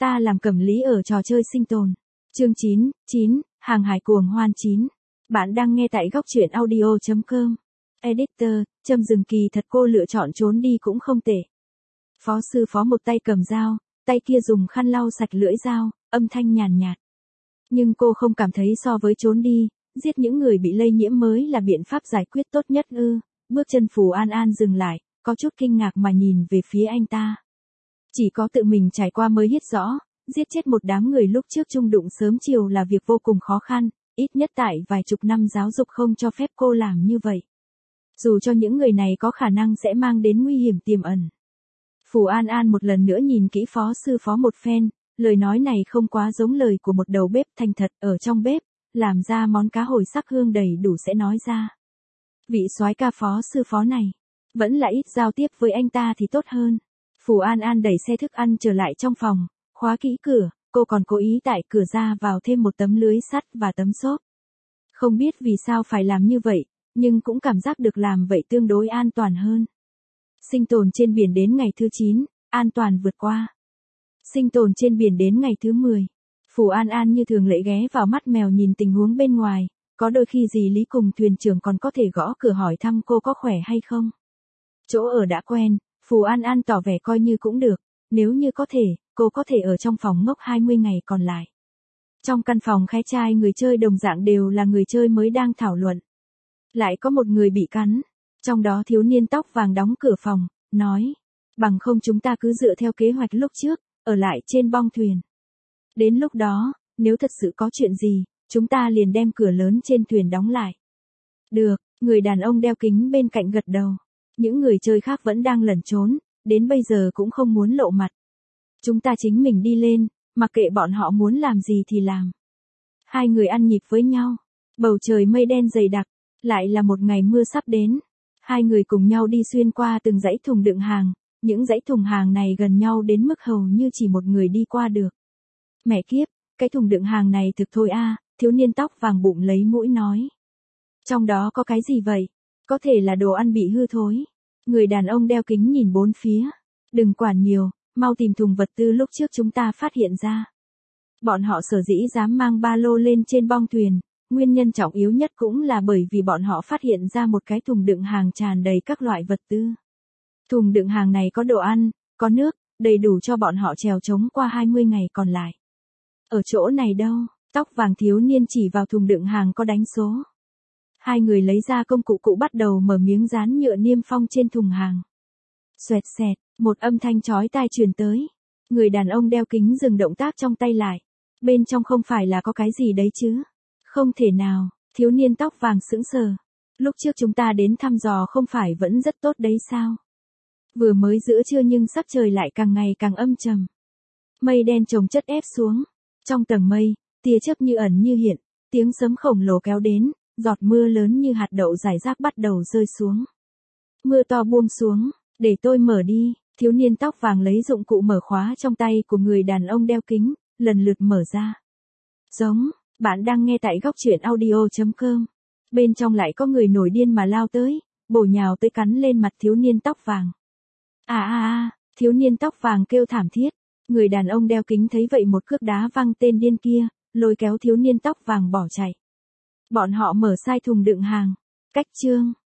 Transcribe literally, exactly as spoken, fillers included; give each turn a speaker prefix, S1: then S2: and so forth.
S1: Ta làm cẩm lý ở trò chơi sinh tồn. Chương chín, chín, hàng hải cuồng hoan chín. Bạn đang nghe tại góc truyện audio chấm com. Editor, Trâm Dừng Kỳ thật cô lựa chọn trốn đi cũng không tệ. Phó sư phó một tay cầm dao, tay kia dùng khăn lau sạch lưỡi dao, âm thanh nhàn nhạt. Nhưng cô không cảm thấy so với trốn đi, giết những người bị lây nhiễm mới là biện pháp giải quyết tốt nhất ư. Bước chân Phù An An dừng lại, có chút kinh ngạc mà nhìn về phía anh ta. Chỉ có tự mình trải qua mới biết rõ, giết chết một đám người lúc trước chung đụng sớm chiều là việc vô cùng khó khăn, ít nhất tại vài chục năm giáo dục không cho phép cô làm như vậy. Dù cho những người này có khả năng sẽ mang đến nguy hiểm tiềm ẩn. Phù An An một lần nữa nhìn kỹ phó sư phó một phen, lời nói này không quá giống lời của một đầu bếp thành thật ở trong bếp, làm ra món cá hồi sắc hương đầy đủ sẽ nói ra. Vị soái ca phó sư phó này, vẫn là ít giao tiếp với anh ta thì tốt hơn. Phù An An đẩy xe thức ăn trở lại trong phòng, khóa kỹ cửa, cô còn cố ý tại cửa ra vào thêm một tấm lưới sắt và tấm xốp. Không biết vì sao phải làm như vậy, nhưng cũng cảm giác được làm vậy tương đối an toàn hơn. Sinh tồn trên biển đến ngày thứ chín, an toàn vượt qua. Sinh tồn trên biển đến ngày thứ mười. Phù An An như thường lệ ghé vào mắt mèo nhìn tình huống bên ngoài, có đôi khi dì Lý cùng thuyền trưởng còn có thể gõ cửa hỏi thăm cô có khỏe hay không. Chỗ ở đã quen, Phù An An tỏ vẻ coi như cũng được, nếu như có thể, cô có thể ở trong phòng ngốc hai mươi ngày còn lại. Trong căn phòng khai trai người chơi đồng dạng đều là người chơi mới đang thảo luận. Lại có một người bị cắn, trong đó thiếu niên tóc vàng đóng cửa phòng, nói, bằng không chúng ta cứ dựa theo kế hoạch lúc trước, ở lại trên bong thuyền. Đến lúc đó, nếu thật sự có chuyện gì, chúng ta liền đem cửa lớn trên thuyền đóng lại. Được, người đàn ông đeo kính bên cạnh gật đầu. Những người chơi khác vẫn đang lẩn trốn, đến bây giờ cũng không muốn lộ mặt. Chúng ta chính mình đi lên, mặc kệ bọn họ muốn làm gì thì làm. Hai người ăn nhịp với nhau, bầu trời mây đen dày đặc, lại là một ngày mưa sắp đến. Hai người cùng nhau đi xuyên qua từng dãy thùng đựng hàng, những dãy thùng hàng này gần nhau đến mức hầu như chỉ một người đi qua được. Mẹ kiếp, cái thùng đựng hàng này thực thôi a, thiếu niên tóc vàng bụng lấy mũi nói. Trong đó có cái gì vậy? Có thể là đồ ăn bị hư thối. Người đàn ông đeo kính nhìn bốn phía. Đừng quản nhiều, mau tìm thùng vật tư lúc trước chúng ta phát hiện ra. Bọn họ sở dĩ dám mang ba lô lên trên bong thuyền, nguyên nhân trọng yếu nhất cũng là bởi vì bọn họ phát hiện ra một cái thùng đựng hàng tràn đầy các loại vật tư. Thùng đựng hàng này có đồ ăn, có nước, đầy đủ cho bọn họ trèo trống qua hai mươi ngày còn lại. Ở chỗ này đâu? Tóc vàng thiếu niên chỉ vào thùng đựng hàng có đánh số. Hai người lấy ra công cụ cụ bắt đầu mở miếng dán nhựa niêm phong trên thùng hàng. Xoẹt xẹt, một âm thanh chói tai truyền tới. Người đàn ông đeo kính dừng động tác trong tay lại. Bên trong không phải là có cái gì đấy chứ? Không thể nào, thiếu niên tóc vàng sững sờ. Lúc trước chúng ta đến thăm dò không phải vẫn rất tốt đấy sao? Vừa mới giữa trưa nhưng sắc trời lại càng ngày càng âm trầm. Mây đen chồng chất ép xuống. Trong tầng mây, tia chớp như ẩn như hiện, tiếng sấm khổng lồ kéo đến, giọt mưa lớn như hạt đậu rải rác bắt đầu rơi xuống. Mưa to buông xuống, để tôi mở đi, thiếu niên tóc vàng lấy dụng cụ mở khóa trong tay của người đàn ông đeo kính, lần lượt mở ra. Giống, bạn đang nghe tại góc truyện audio chấm com. Bên trong lại có người nổi điên mà lao tới, bổ nhào tới cắn lên mặt thiếu niên tóc vàng. À à à, thiếu niên tóc vàng kêu thảm thiết. Người đàn ông đeo kính thấy vậy một cước đá văng tên điên kia, lôi kéo thiếu niên tóc vàng bỏ chạy. Bọn họ mở sai thùng đựng hàng. Cách chương.